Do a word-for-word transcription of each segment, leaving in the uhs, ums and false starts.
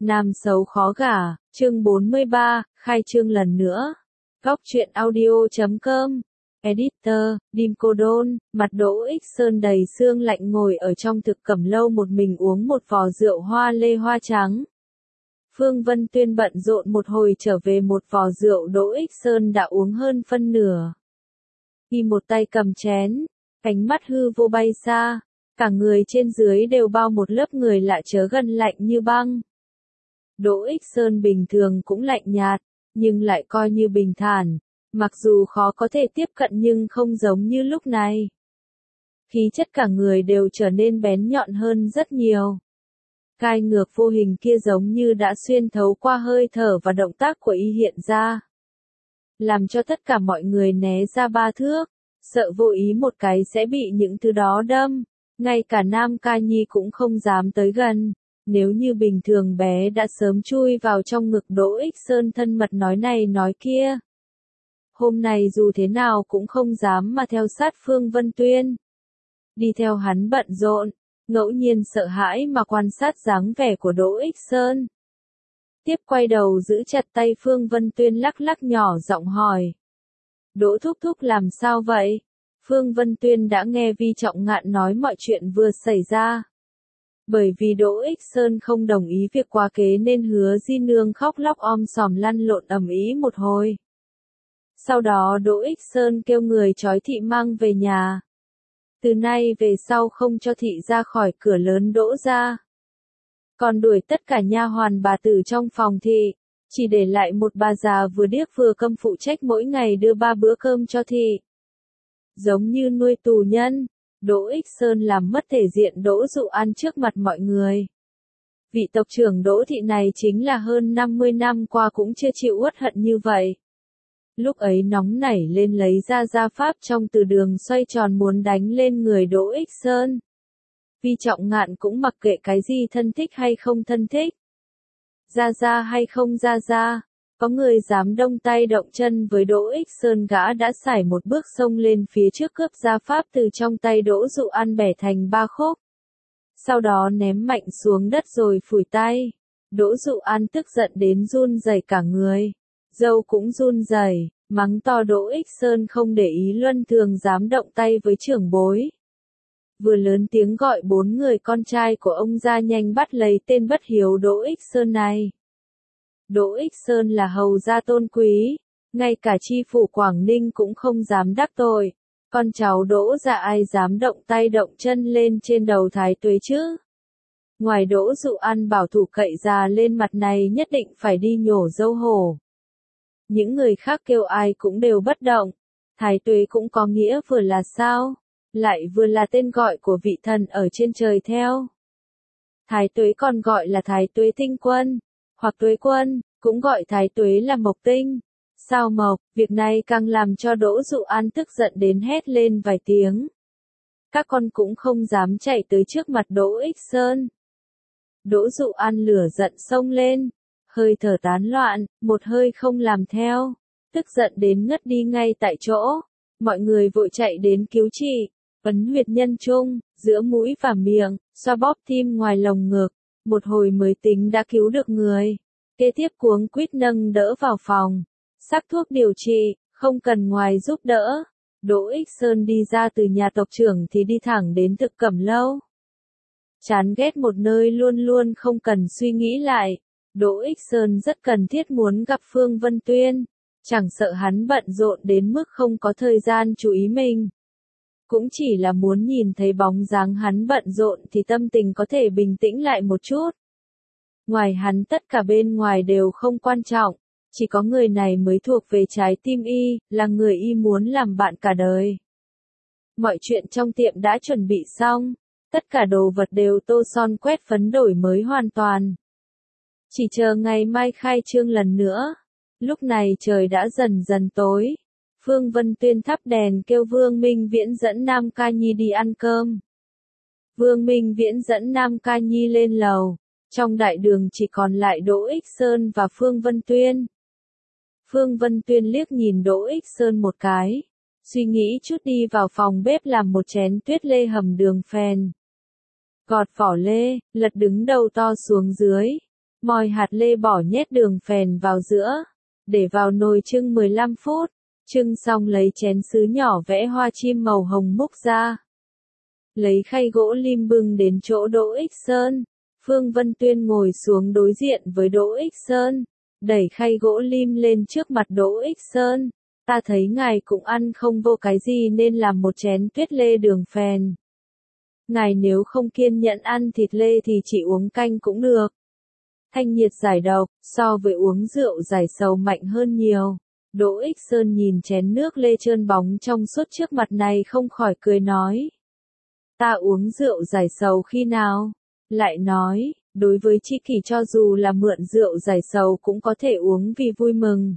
Nam xấu khó gả, chương bốn mươi ba, khai trương lần nữa. Góc truyện audio chấm com. Editor, Dim Cô Đôn, mặt Đỗ Ích Sơn đầy sương lạnh ngồi ở trong thực cẩm lâu một mình uống một vò rượu hoa lê hoa trắng. Phương Vân Tuyên bận rộn một hồi trở về một vò rượu Đỗ Ích Sơn đã uống hơn phân nửa. Y một tay cầm chén, ánh mắt hư vô bay xa, cả người trên dưới đều bao một lớp người lạ chớ gần lạnh như băng. Đỗ Ích Sơn bình thường cũng lạnh nhạt, nhưng lại coi như bình thản, mặc dù khó có thể tiếp cận nhưng không giống như lúc này. Khí chất cả người đều trở nên bén nhọn hơn rất nhiều. Gai ngược vô hình kia giống như đã xuyên thấu qua hơi thở và động tác của y hiện ra. Làm cho tất cả mọi người né ra ba thước, sợ vô ý một cái sẽ bị những thứ đó đâm. Ngay cả Nam Ca Nhi cũng không dám tới gần. Nếu như bình thường bé đã sớm chui vào trong ngực Đỗ Ích Sơn thân mật nói này nói kia. Hôm nay dù thế nào cũng không dám mà theo sát Phương Vân Tuyên. Đi theo hắn bận rộn, ngẫu nhiên sợ hãi mà quan sát dáng vẻ của Đỗ Ích Sơn. Tiếp quay đầu giữ chặt tay Phương Vân Tuyên lắc lắc nhỏ giọng hỏi. Đỗ thúc thúc làm sao vậy? Phương Vân Tuyên đã nghe Vi Trọng Ngạn nói mọi chuyện vừa xảy ra. Bởi vì Đỗ Ích Sơn không đồng ý việc quá kế nên Hứa Di Nương khóc lóc om sòm lăn lộn ầm ĩ một hồi. Sau đó Đỗ Ích Sơn kêu người trói thị mang về nhà. Từ nay về sau không cho thị ra khỏi cửa lớn Đỗ ra. Còn đuổi tất cả nha hoàn bà tử trong phòng thị, chỉ để lại một bà già vừa điếc vừa câm phụ trách mỗi ngày đưa ba bữa cơm cho thị. Giống như nuôi tù nhân. Đỗ Ích Sơn làm mất thể diện Đỗ Dụ An trước mặt mọi người. Vị tộc trưởng Đỗ thị này chính là hơn năm mươi năm qua cũng chưa chịu uất hận như vậy. Lúc ấy nóng nảy lên lấy ra gia pháp trong từ đường xoay tròn muốn đánh lên người Đỗ Ích Sơn. Vi Trọng Ngạn cũng mặc kệ cái gì thân thích hay không thân thích. Ra ra hay không ra ra. Có người dám động tay động chân với Đỗ Ích Sơn gã đã sải một bước xông lên phía trước cướp gia pháp từ trong tay Đỗ Dụ An bẻ thành ba khúc. Sau đó ném mạnh xuống đất rồi phủi tay. Đỗ Dụ An tức giận đến run rẩy cả người. Dâu cũng run rẩy, mắng to Đỗ Ích Sơn không để ý luân thường dám động tay với trưởng bối. Vừa lớn tiếng gọi bốn người con trai của ông ra nhanh bắt lấy tên bất hiếu Đỗ Ích Sơn này. Đỗ Ích Sơn là hầu gia tôn quý, ngay cả chi phủ Quảng Ninh cũng không dám đắc tội, con cháu Đỗ gia ai dám động tay động chân lên trên đầu thái tuế chứ. Ngoài Đỗ Dụ An bảo thủ cậy già lên mặt này nhất định phải đi nhổ dâu hổ. Những người khác kêu ai cũng đều bất động, thái tuế cũng có nghĩa vừa là sao, lại vừa là tên gọi của vị thần ở trên trời theo. Thái tuế còn gọi là thái tuế tinh quân. Hoặc tuế quân, cũng gọi thái tuế là mộc tinh. Sao mộc, việc này càng làm cho Đỗ Dụ An tức giận đến hét lên vài tiếng. Các con cũng không dám chạy tới trước mặt Đỗ Ích Sơn. Đỗ Dụ An lửa giận xông lên, hơi thở tán loạn, một hơi không làm theo, tức giận đến ngất đi ngay tại chỗ. Mọi người vội chạy đến cứu trị, ấn huyệt nhân trung, giữa mũi và miệng, xoa bóp tim ngoài lồng ngực. Một hồi mới tính đã cứu được người. Kế tiếp cuống quýt nâng đỡ vào phòng. Sắc thuốc điều trị, không cần ngoài giúp đỡ. Đỗ Ích Sơn đi ra từ nhà tộc trưởng thì đi thẳng đến thực cẩm lâu. Chán ghét một nơi luôn luôn không cần suy nghĩ lại. Đỗ Ích Sơn rất cần thiết muốn gặp Phương Vân Tuyên. Chẳng sợ hắn bận rộn đến mức không có thời gian chú ý mình. Cũng chỉ là muốn nhìn thấy bóng dáng hắn bận rộn thì tâm tình có thể bình tĩnh lại một chút. Ngoài hắn tất cả bên ngoài đều không quan trọng, chỉ có người này mới thuộc về trái tim y, là người y muốn làm bạn cả đời. Mọi chuyện trong tiệm đã chuẩn bị xong, tất cả đồ vật đều tô son quét phấn đổi mới hoàn toàn. Chỉ chờ ngày mai khai trương lần nữa. Lúc này trời đã dần dần tối. Phương Vân Tuyên thắp đèn kêu Vương Minh Viễn dẫn Nam Ca Nhi đi ăn cơm. Vương Minh Viễn dẫn Nam Ca Nhi lên lầu. Trong đại đường chỉ còn lại Đỗ Ích Sơn và Phương Vân Tuyên. Phương Vân Tuyên liếc nhìn Đỗ Ích Sơn một cái. Suy nghĩ chút đi vào phòng bếp làm một chén tuyết lê hầm đường phèn. Gọt vỏ lê, lật đứng đầu to xuống dưới. moi hạt lê bỏ nhét đường phèn vào giữa, để vào nồi trưng mười lăm phút, trưng xong lấy chén sứ nhỏ vẽ hoa chim màu hồng múc ra. Lấy khay gỗ lim bưng đến chỗ Đỗ Ích Sơn, Phương Vân Tuyên ngồi xuống đối diện với Đỗ Ích Sơn, đẩy khay gỗ lim lên trước mặt Đỗ Ích Sơn. Ta thấy ngài cũng ăn không vô cái gì nên làm một chén tuyết lê đường phèn. Ngài nếu không kiên nhẫn ăn thịt lê thì chỉ uống canh cũng được. Thanh nhiệt giải độc, so với uống rượu giải sầu mạnh hơn nhiều. Đỗ Ích Sơn nhìn chén nước lê trơn bóng trong suốt trước mặt này không khỏi cười nói. Ta uống rượu giải sầu khi nào? Lại nói, đối với tri kỷ cho dù là mượn rượu giải sầu cũng có thể uống vì vui mừng.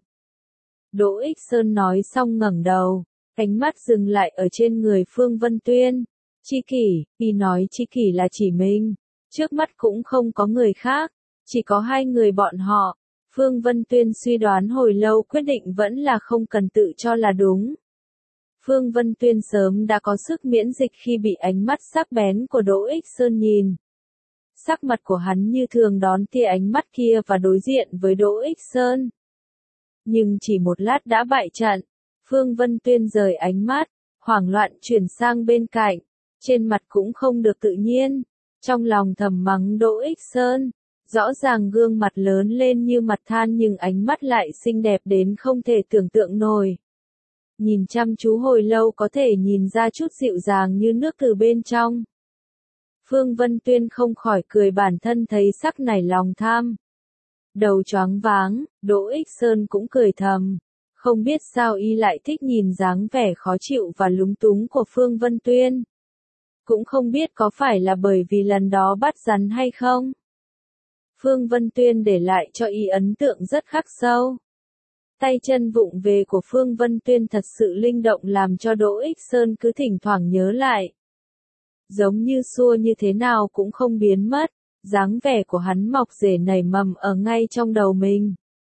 Đỗ Ích Sơn nói xong ngẩng đầu, ánh mắt dừng lại ở trên người Phương Vân Tuyên. Tri kỷ, y nói tri kỷ là chỉ mình, trước mắt cũng không có người khác, chỉ có hai người bọn họ. Phương Vân Tuyên suy đoán hồi lâu quyết định vẫn là không cần tự cho là đúng. Phương Vân Tuyên sớm đã có sức miễn dịch khi bị ánh mắt sắc bén của Đỗ Ích Sơn nhìn. Sắc mặt của hắn như thường đón tia ánh mắt kia và đối diện với Đỗ Ích Sơn. Nhưng chỉ một lát đã bại trận, Phương Vân Tuyên rời ánh mắt, hoảng loạn chuyển sang bên cạnh, trên mặt cũng không được tự nhiên, trong lòng thầm mắng Đỗ Ích Sơn, rõ ràng gương mặt lớn lên như mặt than nhưng ánh mắt lại xinh đẹp đến không thể tưởng tượng nổi. Nhìn chăm chú hồi lâu có thể nhìn ra chút dịu dàng như nước từ bên trong. Phương Vân Tuyên không khỏi cười bản thân thấy sắc nảy lòng tham. Đầu choáng váng, Đỗ Ích Sơn cũng cười thầm. Không biết sao y lại thích nhìn dáng vẻ khó chịu và lúng túng của Phương Vân Tuyên. Cũng không biết có phải là bởi vì lần đó bắt rắn hay không. Phương Vân Tuyên để lại cho y ấn tượng rất khắc sâu. Tay chân vụng về của Phương Vân Tuyên thật sự linh động làm cho Đỗ Ích Sơn cứ thỉnh thoảng nhớ lại. Giống như xua như thế nào cũng không biến mất, dáng vẻ của hắn mọc rễ nảy mầm ở ngay trong đầu mình.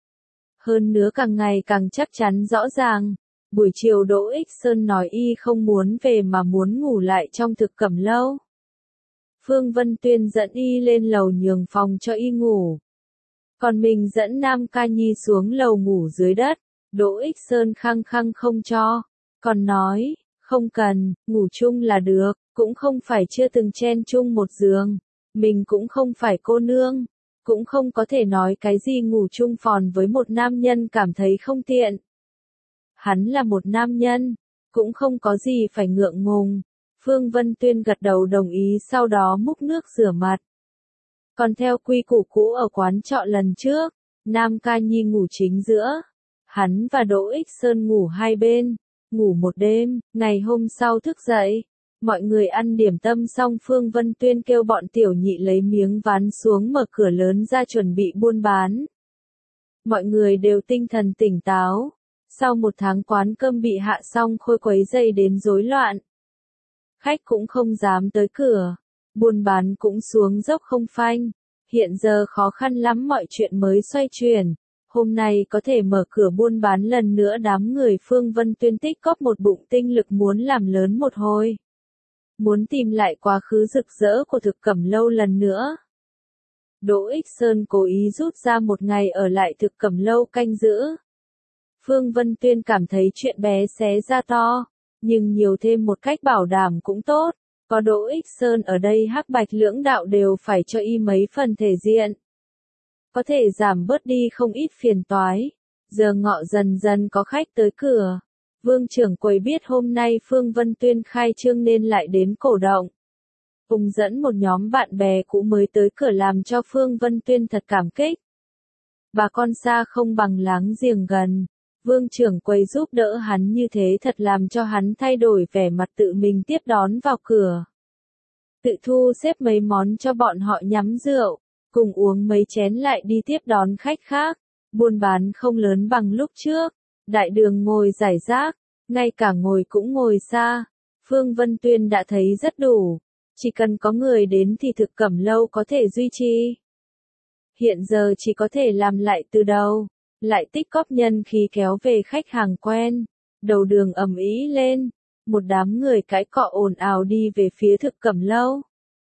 Hơn nữa càng ngày càng chắc chắn rõ ràng, buổi chiều Đỗ Ích Sơn nói y không muốn về mà muốn ngủ lại trong thực cẩm lâu. Phương Vân Tuyên dẫn y lên lầu nhường phòng cho y ngủ. Còn mình dẫn Nam Ca Nhi xuống lầu ngủ dưới đất, Đỗ Ích Sơn khăng khăng không cho, còn nói, không cần, ngủ chung là được, cũng không phải chưa từng chen chung một giường, mình cũng không phải cô nương, cũng không có thể nói cái gì ngủ chung phòn với một nam nhân cảm thấy không tiện. Hắn là một nam nhân, cũng không có gì phải ngượng ngùng. Phương Vân Tuyên gật đầu đồng ý sau đó múc nước rửa mặt. Còn theo quy củ cũ ở quán trọ lần trước, Nam Ca Nhi ngủ chính giữa. Hắn và Đỗ Ích Sơn ngủ hai bên, ngủ một đêm, ngày hôm sau thức dậy. Mọi người ăn điểm tâm xong Phương Vân Tuyên kêu bọn tiểu nhị lấy miếng ván xuống mở cửa lớn ra chuẩn bị buôn bán. Mọi người đều tinh thần tỉnh táo. Sau một tháng quán cơm bị hạ xong khôi quấy dày đến rối loạn. Khách cũng không dám tới cửa. Buôn bán cũng xuống dốc không phanh. Hiện giờ khó khăn lắm mọi chuyện mới xoay chuyển. Hôm nay có thể mở cửa buôn bán lần nữa đám người Phương Vân Tuyên tích góp một bụng tinh lực muốn làm lớn một hồi. Muốn tìm lại quá khứ rực rỡ của thực cẩm lâu lần nữa. Đỗ Ích Sơn cố ý rút ra một ngày ở lại thực cẩm lâu canh giữ. Phương Vân Tuyên cảm thấy chuyện bé xé ra to, nhưng nhiều thêm một cách bảo đảm cũng tốt. Có Đỗ Ích Sơn ở đây hắc bạch lưỡng đạo đều phải cho y mấy phần thể diện. Có thể giảm bớt đi không ít phiền toái. Giờ ngọ dần dần có khách tới cửa. Vương trưởng quầy biết hôm nay Phương Vân Tuyên khai trương nên lại đến cổ động. Cùng dẫn một nhóm bạn bè cũ mới tới cửa làm cho Phương Vân Tuyên thật cảm kích. Bà con xa không bằng láng giềng gần. Vương trưởng quầy giúp đỡ hắn như thế thật làm cho hắn thay đổi vẻ mặt tự mình tiếp đón vào cửa. Tự thu xếp mấy món cho bọn họ nhắm rượu, cùng uống mấy chén lại đi tiếp đón khách khác. Buôn bán không lớn bằng lúc trước. Đại đường ngồi rải rác, ngay cả ngồi cũng ngồi xa. Phương Vân Tuyên đã thấy rất đủ. Chỉ cần có người đến thì thực cẩm lâu có thể duy trì. Hiện giờ chỉ có thể làm lại từ đầu. Lại tích cóp nhân khí kéo về khách hàng quen. Đầu đường ầm ĩ lên. Một đám người cãi cọ ồn ào đi về phía thực cẩm lâu.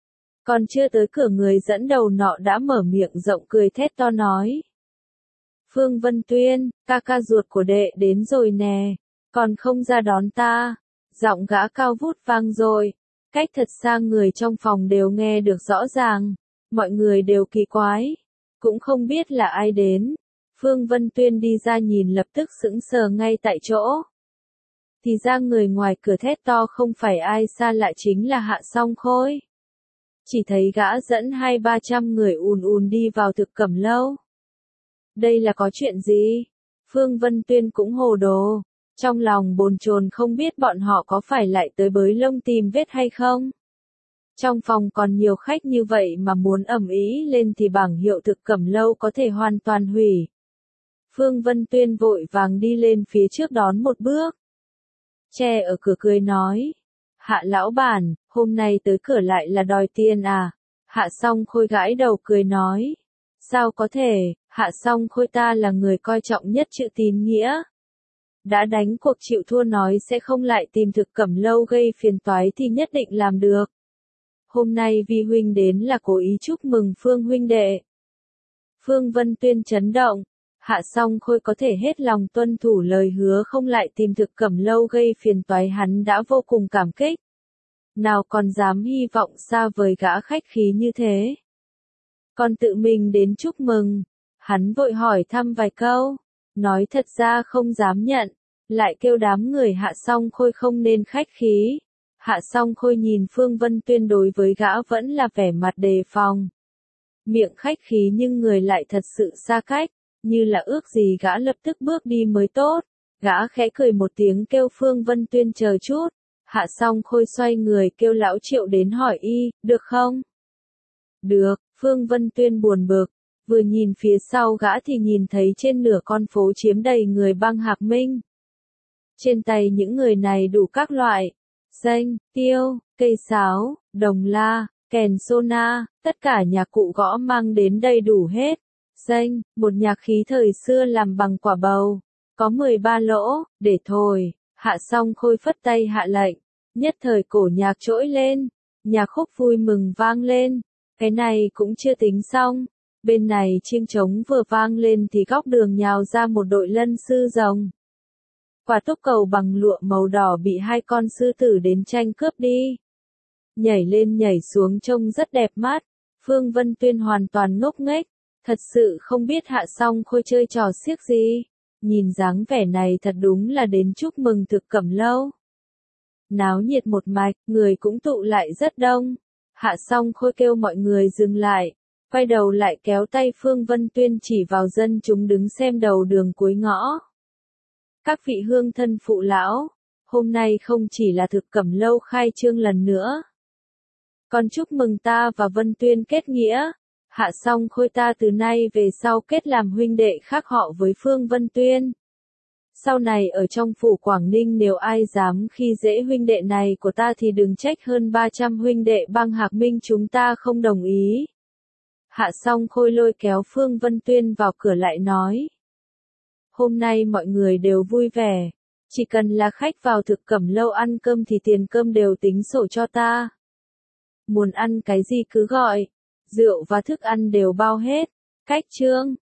Còn chưa tới cửa người dẫn đầu nọ đã mở miệng rộng cười thét to nói. Phương Vân Tuyên, ca ca ruột của đệ đến rồi nè, còn không ra đón ta. Giọng gã cao vút vang rồi, cách thật xa người trong phòng đều nghe được rõ ràng, mọi người đều kỳ quái, cũng không biết là ai đến. Phương Vân Tuyên đi ra nhìn lập tức sững sờ ngay tại chỗ. Thì ra người ngoài cửa thét to không phải ai xa lạ chính là Hạ Song Khôi. Chỉ thấy gã dẫn hai ba trăm người ùn ùn đi vào Thực Cẩm Lâu. Đây là có chuyện gì? Phương Vân Tuyên cũng hồ đồ, trong lòng bồn chồn không biết bọn họ có phải lại tới bới lông tìm vết hay không. Trong phòng còn nhiều khách như vậy mà muốn ầm ĩ lên thì bảng hiệu Thực Cẩm Lâu có thể hoàn toàn hủy. Phương Vân Tuyên vội vàng đi lên phía trước đón một bước. Che ở cửa cười nói. Hạ lão bản, hôm nay tới cửa lại là đòi tiền à? Hạ Song Khôi gãi đầu cười nói. Sao có thể, Hạ Song Khôi ta là người coi trọng nhất chữ tín nghĩa. Đã đánh cuộc chịu thua nói sẽ không lại tìm Thực Cẩm Lâu gây phiền toái thì nhất định làm được. Hôm nay Vi huynh đến là cố ý chúc mừng Phương huynh đệ. Phương Vân Tuyên chấn động. Hạ Song Khôi có thể hết lòng tuân thủ lời hứa không lại tìm Thực Cẩm Lâu gây phiền toái hắn đã vô cùng cảm kích. Nào còn dám hy vọng xa vời gã khách khí như thế. Còn tự mình đến chúc mừng. Hắn vội hỏi thăm vài câu. Nói thật ra không dám nhận. Lại kêu đám người Hạ Song Khôi không nên khách khí. Hạ Song Khôi nhìn Phương Vân Tuyên đối với gã vẫn là vẻ mặt đề phòng. Miệng khách khí nhưng người lại thật sự xa cách. Như là ước gì gã lập tức bước đi mới tốt. Gã khẽ cười một tiếng kêu Phương Vân Tuyên chờ chút. Hạ Song Khôi xoay người kêu lão Triệu đến hỏi y, được không? Được, Phương Vân Tuyên buồn bực. Vừa nhìn phía sau gã thì nhìn thấy trên nửa con phố chiếm đầy người băng Hạc Minh. Trên tay những người này đủ các loại. Danh, tiêu, cây sáo, đồng la, kèn sona, tất cả nhạc cụ gõ mang đến đầy đủ hết. Danh, một nhạc khí thời xưa làm bằng quả bầu. Có mười ba lỗ, để thổi. Hạ Song Khôi phất tay hạ lệnh. Nhất thời cổ nhạc trỗi lên. Nhạc khúc vui mừng vang lên. Cái này cũng chưa tính xong. Bên này chiêng trống vừa vang lên thì góc đường nhào ra một đội lân sư rồng. Quả túc cầu bằng lụa màu đỏ bị hai con sư tử đến tranh cướp đi. Nhảy lên nhảy xuống trông rất đẹp mắt. Phương Vân Tuyên hoàn toàn ngốc nghếch. Thật sự không biết Hạ Song Khôi chơi trò xiếc gì. Nhìn dáng vẻ này thật đúng là đến chúc mừng Thực Cẩm Lâu. Náo nhiệt một mạch, người cũng tụ lại rất đông. Hạ Song Khôi kêu mọi người dừng lại. Quay đầu lại kéo tay Phương Vân Tuyên chỉ vào dân chúng đứng xem đầu đường cuối ngõ. Các vị hương thân phụ lão, hôm nay không chỉ là Thực Cẩm Lâu khai trương lần nữa. Còn chúc mừng ta và Vân Tuyên kết nghĩa. Hạ Song Khôi ta từ nay về sau kết làm huynh đệ khác họ với Phương Vân Tuyên. Sau này ở trong phủ Quảng Ninh nếu ai dám khi dễ huynh đệ này của ta thì đừng trách hơn ba trăm huynh đệ băng Hạc Minh chúng ta không đồng ý. Hạ Song Khôi lôi kéo Phương Vân Tuyên vào cửa lại nói. Hôm nay mọi người đều vui vẻ. Chỉ cần là khách vào Thực Cẩm Lâu ăn cơm thì tiền cơm đều tính sổ cho ta. Muốn ăn cái gì cứ gọi. Rượu và thức ăn đều bao hết. Cách trương,